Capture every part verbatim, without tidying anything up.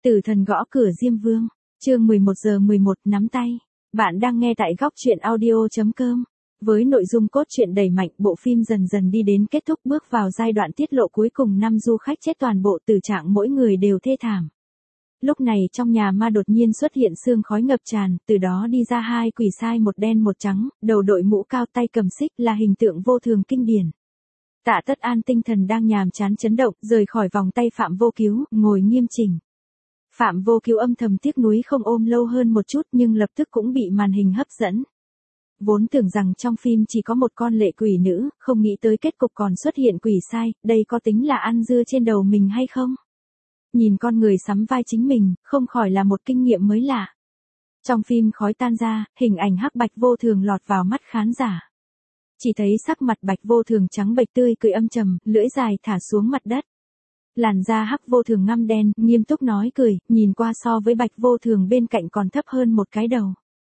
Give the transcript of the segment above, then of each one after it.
Tử thần gõ cửa Diêm Vương, chương mười một giờ mười một nắm tay. Bạn đang nghe tại góc truyện audio chấm com. Với nội dung cốt truyện đầy mạnh, bộ phim dần dần đi đến kết thúc, bước vào giai đoạn tiết lộ cuối cùng. Năm du khách chết, toàn bộ tử trạng mỗi người đều thê thảm. Lúc này trong nhà ma đột nhiên xuất hiện sương khói ngập tràn, từ đó đi ra hai quỷ sai, một đen một trắng, đầu đội mũ cao, tay cầm xích, là hình tượng vô thường kinh điển. Tạ Tất An tinh thần đang nhàm chán chấn động, rời khỏi vòng tay Phạm Vô Cứu, ngồi nghiêm chỉnh. Phạm Vô Cứu âm thầm tiếc nuối không ôm lâu hơn một chút, nhưng lập tức cũng bị màn hình hấp dẫn. Vốn tưởng rằng trong phim chỉ có một con lệ quỷ nữ, không nghĩ tới kết cục còn xuất hiện quỷ sai, đây có tính là ăn dưa trên đầu mình hay không? Nhìn con người sắm vai chính mình, không khỏi là một kinh nghiệm mới lạ. Trong phim khói tan ra, hình ảnh hắc bạch vô thường lọt vào mắt khán giả. Chỉ thấy sắc mặt bạch vô thường trắng bệch, tươi cười âm trầm, lưỡi dài thả xuống mặt đất. Làn da hắc vô thường ngăm đen, nghiêm túc nói cười, nhìn qua so với bạch vô thường bên cạnh còn thấp hơn một cái đầu.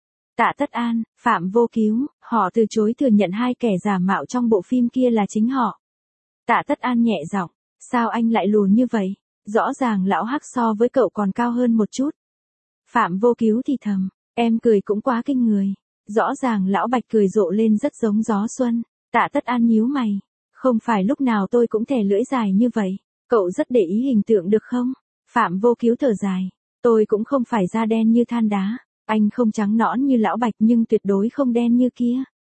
Tạ Tất An, Phạm Vô Cứu, họ từ chối thừa nhận hai kẻ giả mạo trong bộ phim kia là chính họ. Tạ Tất An nhẹ giọng, sao anh lại lùn như vậy? Rõ ràng lão hắc so với cậu còn cao hơn một chút. Phạm Vô Cứu thì thầm, em cười cũng quá kinh người. Rõ ràng lão bạch cười rộ lên rất giống gió xuân. Tạ Tất An nhíu mày, không phải lúc nào tôi cũng thè lưỡi dài như vậy. Cậu rất để ý hình tượng được không? Phạm Vô Cứu thở dài, tôi cũng không phải da đen như than đá. Anh không trắng nõn như lão bạch nhưng tuyệt đối không đen như kia.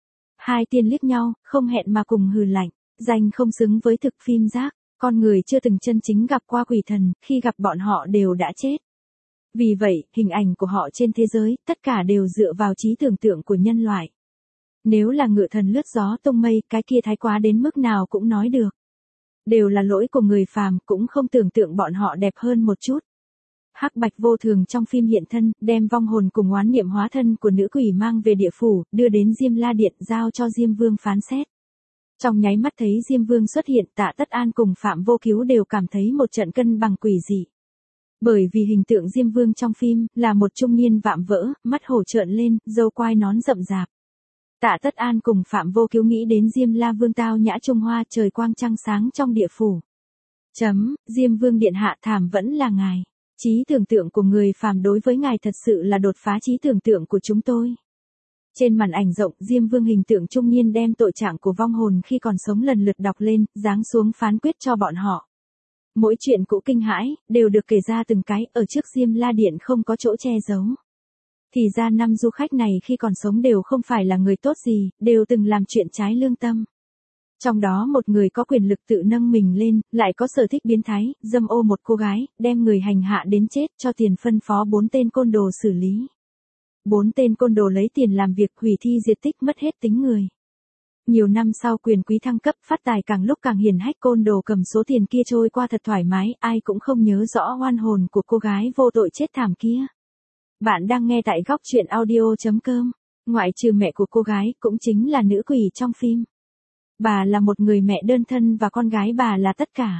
Hai tiên liếc nhau, không hẹn mà cùng hừ lạnh, danh không xứng với thực. Phim giác, con người chưa từng chân chính gặp qua quỷ thần, khi gặp bọn họ đều đã chết. Vì vậy, hình ảnh của họ trên thế giới, tất cả đều dựa vào trí tưởng tượng của nhân loại. Nếu là ngựa thần lướt gió tung mây, cái kia thái quá đến mức nào cũng nói được. Đều là lỗi của người phàm, cũng không tưởng tượng bọn họ đẹp hơn một chút. Hắc bạch vô thường trong phim hiện thân, đem vong hồn cùng oán niệm hóa thân của nữ quỷ mang về địa phủ, đưa đến Diêm La Điện, giao cho Diêm Vương phán xét. Trong nháy mắt thấy Diêm Vương xuất hiện, Tạ Tất An cùng Phạm Vô Cứu đều cảm thấy một trận cân bằng quỷ dị. Bởi vì hình tượng Diêm Vương trong phim, là một trung niên vạm vỡ, mắt hổ trợn lên, râu quai nón rậm rạp. Tạ Tất An cùng Phạm Vô Cứu nghĩ đến Diêm La Vương tao nhã Trung Hoa, trời quang trăng sáng trong địa phủ. Chấm, Diêm Vương điện hạ, thảm vẫn là ngài. Trí tưởng tượng của người phàm đối với ngài thật sự là đột phá trí tưởng tượng của chúng tôi. Trên màn ảnh rộng, Diêm Vương hình tượng trung niên đem tội trạng của vong hồn khi còn sống lần lượt đọc lên, giáng xuống phán quyết cho bọn họ. Mỗi chuyện cũ kinh hãi, đều được kể ra từng cái, ở trước Diêm La Điện không có chỗ che giấu. Thì ra năm du khách này khi còn sống đều không phải là người tốt gì, đều từng làm chuyện trái lương tâm. Trong đó một người có quyền lực tự nâng mình lên, lại có sở thích biến thái, dâm ô một cô gái, đem người hành hạ đến chết, cho tiền phân phó bốn tên côn đồ xử lý. Bốn tên côn đồ lấy tiền làm việc, hủy thi diệt tích, mất hết tính người. Nhiều năm sau quyền quý thăng cấp, phát tài càng lúc càng hiển hách, côn đồ cầm số tiền kia trôi qua thật thoải mái, ai cũng không nhớ rõ oan hồn của cô gái vô tội chết thảm kia. Bạn đang nghe tại góc truyện audio chấm com. Ngoại trừ mẹ của cô gái, cũng chính là nữ quỷ trong phim. Bà là một người mẹ đơn thân và con gái bà là tất cả.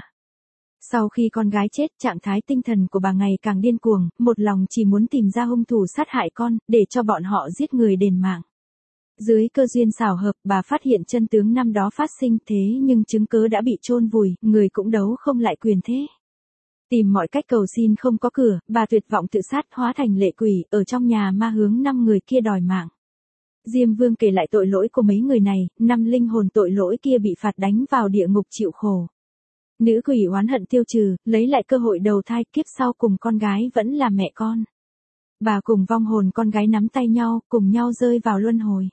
Sau khi con gái chết, trạng thái tinh thần của bà ngày càng điên cuồng, một lòng chỉ muốn tìm ra hung thủ sát hại con, để cho bọn họ giết người đền mạng. Dưới cơ duyên xảo hợp, bà phát hiện chân tướng năm đó phát sinh, thế nhưng chứng cớ đã bị chôn vùi, người cũng đấu không lại quyền thế. Tìm mọi cách cầu xin không có cửa, bà tuyệt vọng tự sát, hóa thành lệ quỷ, ở trong nhà ma hướng năm người kia đòi mạng. Diêm Vương kể lại tội lỗi của mấy người này, năm linh hồn tội lỗi kia bị phạt đánh vào địa ngục chịu khổ. Nữ quỷ oán hận tiêu trừ, lấy lại cơ hội đầu thai, kiếp sau cùng con gái vẫn là mẹ con. Bà cùng vong hồn con gái nắm tay nhau, cùng nhau rơi vào luân hồi.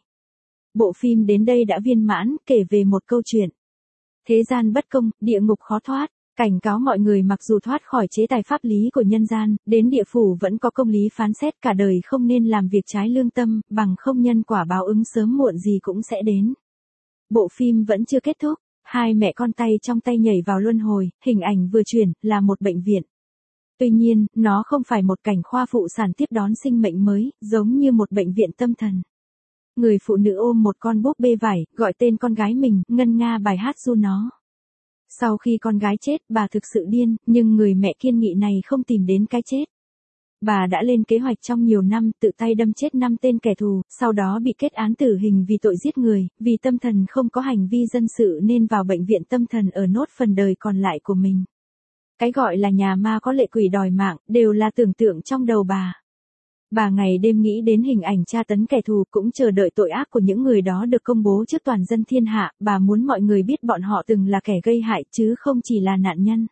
Bộ phim đến đây đã viên mãn, kể về một câu chuyện. Thế gian bất công, địa ngục khó thoát. Cảnh cáo mọi người mặc dù thoát khỏi chế tài pháp lý của nhân gian, đến địa phủ vẫn có công lý phán xét, cả đời không nên làm việc trái lương tâm, bằng không nhân quả báo ứng sớm muộn gì cũng sẽ đến. Bộ phim vẫn chưa kết thúc, hai mẹ con tay trong tay nhảy vào luân hồi, hình ảnh vừa chuyển, là một bệnh viện. Tuy nhiên, nó không phải một cảnh khoa phụ sản tiếp đón sinh mệnh mới, giống như một bệnh viện tâm thần. Người phụ nữ ôm một con búp bê vải, gọi tên con gái mình, ngân nga bài hát ru nó. Sau khi con gái chết, bà thực sự điên, nhưng người mẹ kiên nghị này không tìm đến cái chết. Bà đã lên kế hoạch trong nhiều năm, tự tay đâm chết năm tên kẻ thù, sau đó bị kết án tử hình vì tội giết người, vì tâm thần không có hành vi dân sự nên vào bệnh viện tâm thần ở nốt phần đời còn lại của mình. Cái gọi là nhà ma có lệ quỷ đòi mạng, đều là tưởng tượng trong đầu bà. Bà ngày đêm nghĩ đến hình ảnh tra tấn kẻ thù, cũng chờ đợi tội ác của những người đó được công bố trước toàn dân thiên hạ, bà muốn mọi người biết bọn họ từng là kẻ gây hại chứ không chỉ là nạn nhân.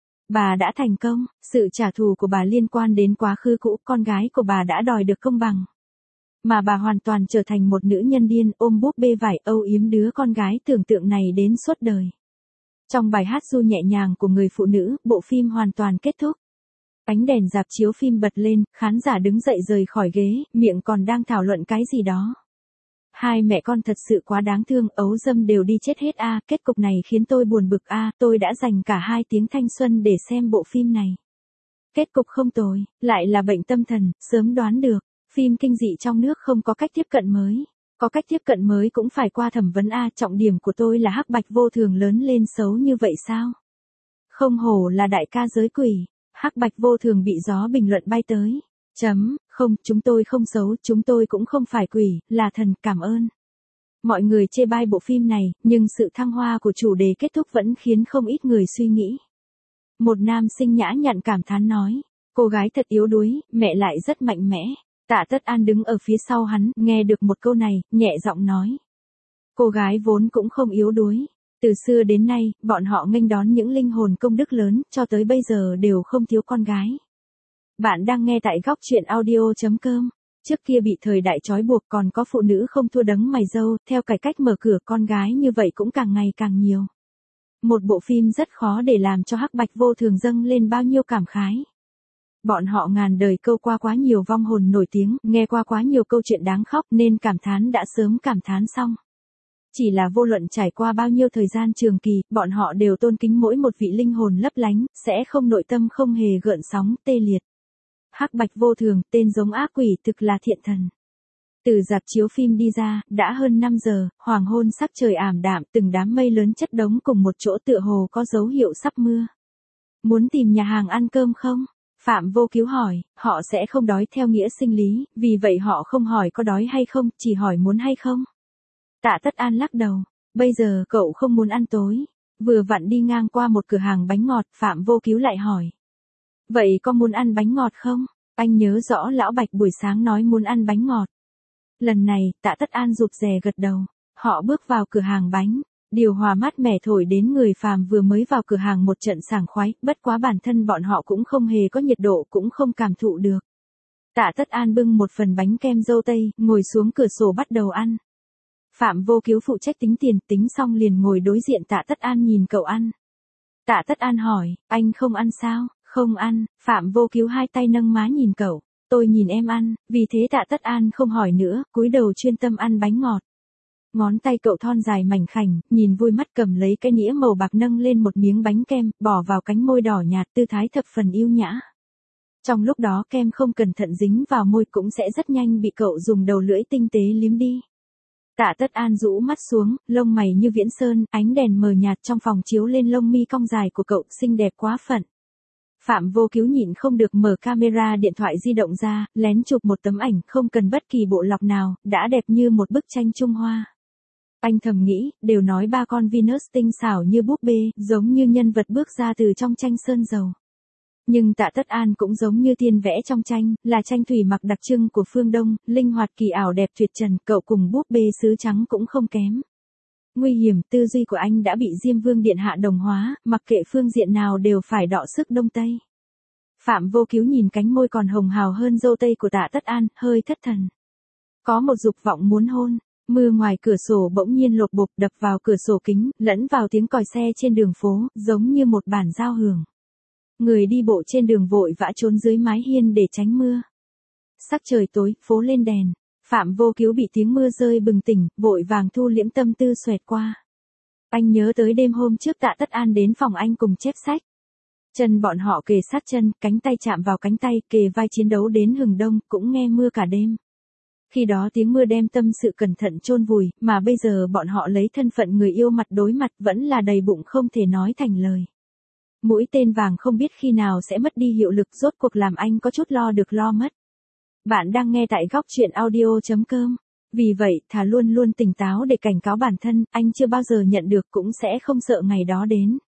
Bà đã thành công, sự trả thù của bà liên quan đến quá khứ cũ, con gái của bà đã đòi được công bằng. Mà bà hoàn toàn trở thành một nữ nhân điên, ôm búp bê vải âu yếm đứa con gái tưởng tượng này đến suốt đời. Trong bài hát ru nhẹ nhàng của người phụ nữ, bộ phim hoàn toàn kết thúc. Ánh đèn rạp chiếu phim bật lên, khán giả đứng dậy rời khỏi ghế, miệng còn đang thảo luận cái gì đó. Hai mẹ con thật sự quá đáng thương, ấu dâm đều đi chết hết a, à, kết cục này khiến tôi buồn bực a, à, tôi đã dành cả hai tiếng thanh xuân để xem bộ phim này. Kết cục không tồi, lại là bệnh tâm thần, sớm đoán được, phim kinh dị trong nước không có cách tiếp cận mới. Có cách tiếp cận mới cũng phải qua thẩm vấn a, à, trọng điểm của tôi là Hắc Bạch Vô Thường lớn lên xấu như vậy sao? Không hổ là đại ca giới quỷ. Hắc Bạch Vô Thường bị gió bình luận bay tới. Chấm, không, chúng tôi không xấu, chúng tôi cũng không phải quỷ, là thần, cảm ơn. Mọi người chê bai bộ phim này, nhưng sự thăng hoa của chủ đề kết thúc vẫn khiến không ít người suy nghĩ. Một nam sinh nhã nhặn cảm thán nói, cô gái thật yếu đuối, mẹ lại rất mạnh mẽ. Tạ Tất An đứng ở phía sau hắn, nghe được một câu này, nhẹ giọng nói. Cô gái vốn cũng không yếu đuối. Từ xưa đến nay, bọn họ nghênh đón những linh hồn công đức lớn, cho tới bây giờ đều không thiếu con gái. Bạn đang nghe tại góc truyện audio chấm com. Trước kia bị thời đại trói buộc còn có phụ nữ không thua đấng mày râu, theo cải cách mở cửa con gái như vậy cũng càng ngày càng nhiều. Một bộ phim rất khó để làm cho Hắc Bạch Vô Thường dâng lên bao nhiêu cảm khái. Bọn họ ngàn đời câu qua quá nhiều vong hồn nổi tiếng, nghe qua quá nhiều câu chuyện đáng khóc nên cảm thán đã sớm cảm thán xong. Chỉ là vô luận trải qua bao nhiêu thời gian trường kỳ, bọn họ đều tôn kính mỗi một vị linh hồn lấp lánh, sẽ không nội tâm không hề gợn sóng, tê liệt. Hắc Bạch Vô Thường, tên giống ác quỷ thực là thiện thần. Từ rạp chiếu phim đi ra, đã hơn năm giờ, hoàng hôn sắc trời ảm đạm, từng đám mây lớn chất đống cùng một chỗ tựa hồ có dấu hiệu sắp mưa. Muốn tìm nhà hàng ăn cơm không? Phạm Vô Cứu hỏi, họ sẽ không đói theo nghĩa sinh lý, vì vậy họ không hỏi có đói hay không, chỉ hỏi muốn hay không. Tạ Tất An lắc đầu, bây giờ cậu không muốn ăn tối. Vừa vặn đi ngang qua một cửa hàng bánh ngọt, Phạm Vô Cứu lại hỏi. Vậy có muốn ăn bánh ngọt không? Anh nhớ rõ lão Bạch buổi sáng nói muốn ăn bánh ngọt. Lần này, Tạ Tất An rụt rè gật đầu. Họ bước vào cửa hàng bánh. Điều hòa mát mẻ thổi đến người phàm vừa mới vào cửa hàng một trận sảng khoái, bất quá bản thân bọn họ cũng không hề có nhiệt độ, cũng không cảm thụ được. Tạ Tất An bưng một phần bánh kem dâu tây, ngồi xuống cửa sổ bắt đầu ăn. Phạm Vô Cứu phụ trách tính tiền, tính xong liền ngồi đối diện Tạ Tất An nhìn cậu ăn. Tạ Tất An hỏi, anh không ăn sao? Không ăn. Phạm Vô Cứu hai tay nâng má nhìn cậu. Tôi nhìn em ăn, vì thế Tạ Tất An không hỏi nữa, cúi đầu chuyên tâm ăn bánh ngọt. Ngón tay cậu thon dài mảnh khảnh, nhìn vui mắt cầm lấy cái nĩa màu bạc nâng lên một miếng bánh kem, bỏ vào cánh môi đỏ nhạt, tư thái thập phần yêu nhã. Trong lúc đó kem không cẩn thận dính vào môi cũng sẽ rất nhanh bị cậu dùng đầu lưỡi tinh tế liếm đi. Tạ Tất An rũ mắt xuống, lông mày như viễn sơn, ánh đèn mờ nhạt trong phòng chiếu lên lông mi cong dài của cậu, xinh đẹp quá phận. Phạm Vô Cứu nhịn không được mở camera điện thoại di động ra, lén chụp một tấm ảnh, không cần bất kỳ bộ lọc nào, đã đẹp như một bức tranh Trung Hoa. Anh thầm nghĩ, đều nói ba con Venus tinh xảo như búp bê, giống như nhân vật bước ra từ trong tranh sơn dầu. Nhưng Tạ Tất An cũng giống như tiên vẽ trong tranh, là tranh thủy mặc đặc trưng của phương Đông, linh hoạt kỳ ảo đẹp tuyệt trần, cậu cùng búp bê sứ trắng cũng không kém. Nguy hiểm, tư duy của anh đã bị Diêm Vương Điện Hạ đồng hóa, mặc kệ phương diện nào đều phải đọ sức đông tây. Phạm Vô Cứu nhìn cánh môi còn hồng hào hơn dâu tây của Tạ Tất An, hơi thất thần. Có một dục vọng muốn hôn. Mưa ngoài cửa sổ bỗng nhiên lộp bộp đập vào cửa sổ kính, lẫn vào tiếng còi xe trên đường phố, giống như một bản giao hưởng. Người đi bộ trên đường vội vã trốn dưới mái hiên để tránh mưa. Sắc trời tối, phố lên đèn. Phạm Vô Cứu bị tiếng mưa rơi bừng tỉnh, vội vàng thu liễm tâm tư xoẹt qua. Anh nhớ tới đêm hôm trước Tạ Tất An đến phòng anh cùng chép sách. Chân bọn họ kề sát chân, cánh tay chạm vào cánh tay, kề vai chiến đấu đến hừng đông, cũng nghe mưa cả đêm. Khi đó tiếng mưa đem tâm sự cẩn thận chôn vùi, mà bây giờ bọn họ lấy thân phận người yêu mặt đối mặt vẫn là đầy bụng không thể nói thành lời. Mũi tên vàng không biết khi nào sẽ mất đi hiệu lực, rốt cuộc làm anh có chút lo được lo mất. Bạn đang nghe tại góc truyện audio chấm com. Vì vậy, thà luôn luôn tỉnh táo để cảnh cáo bản thân, anh chưa bao giờ nhận được cũng sẽ không sợ ngày đó đến.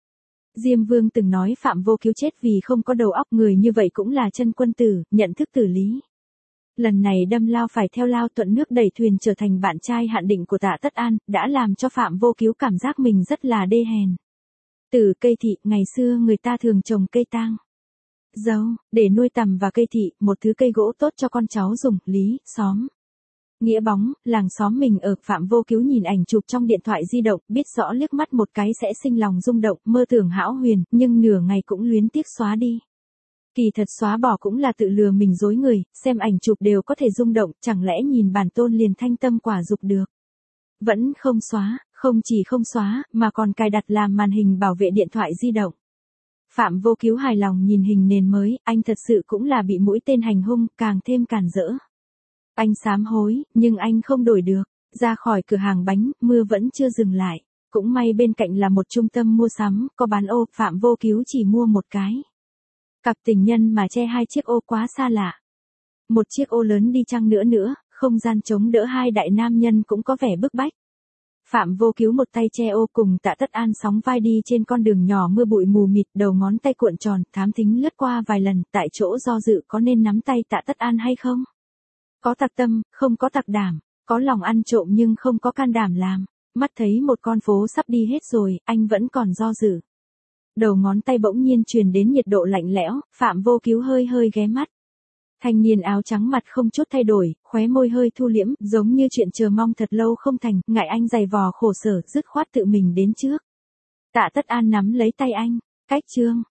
Diêm Vương từng nói Phạm Vô Cứu chết vì không có đầu óc, người như vậy cũng là chân quân tử, nhận thức tử lý. Lần này đâm lao phải theo lao, thuận nước đẩy thuyền trở thành bạn trai hạn định của Tạ Tất An, đã làm cho Phạm Vô Cứu cảm giác mình rất là đê hèn. Từ cây thị, ngày xưa người ta thường trồng cây tang dâu, để nuôi tằm và cây thị, một thứ cây gỗ tốt cho con cháu dùng, lý, xóm. Nghĩa bóng, làng xóm mình ở. Phạm Vô Cứu nhìn ảnh chụp trong điện thoại di động, biết rõ liếc mắt một cái sẽ sinh lòng rung động, mơ tưởng hão huyền, nhưng nửa ngày cũng luyến tiếc xóa đi. Kỳ thật xóa bỏ cũng là tự lừa mình dối người, xem ảnh chụp đều có thể rung động, chẳng lẽ nhìn bản tôn liền thanh tâm quả dục được. Vẫn không xóa, không chỉ không xóa, mà còn cài đặt làm màn hình bảo vệ điện thoại di động. Phạm Vô Cứu hài lòng nhìn hình nền mới, anh thật sự cũng là bị mũi tên hành hung, càng thêm càn rỡ. Anh sám hối, nhưng anh không đổi được. Ra khỏi cửa hàng bánh, mưa vẫn chưa dừng lại. Cũng may bên cạnh là một trung tâm mua sắm, có bán ô, Phạm Vô Cứu chỉ mua một cái. Cặp tình nhân mà che hai chiếc ô quá xa lạ. Một chiếc ô lớn đi chăng nữa nữa, không gian chống đỡ hai đại nam nhân cũng có vẻ bức bách. Phạm Vô Cứu một tay che ô cùng Tạ Tất An sóng vai đi trên con đường nhỏ mưa bụi mù mịt, đầu ngón tay cuộn tròn, thám thính lướt qua vài lần, tại chỗ do dự có nên nắm tay Tạ Tất An hay không. Có tặc tâm, không có tặc đảm, có lòng ăn trộm nhưng không có can đảm làm. Mắt thấy một con phố sắp đi hết rồi, anh vẫn còn do dự. Đầu ngón tay bỗng nhiên truyền đến nhiệt độ lạnh lẽo, Phạm Vô Cứu hơi hơi ghé mắt. Thanh niên áo trắng mặt không chút thay đổi, khóe môi hơi thu liễm, giống như chuyện chờ mong thật lâu không thành, ngại anh dày vò khổ sở, dứt khoát tự mình đến trước. Tạ Tất An nắm lấy tay anh, cách chương.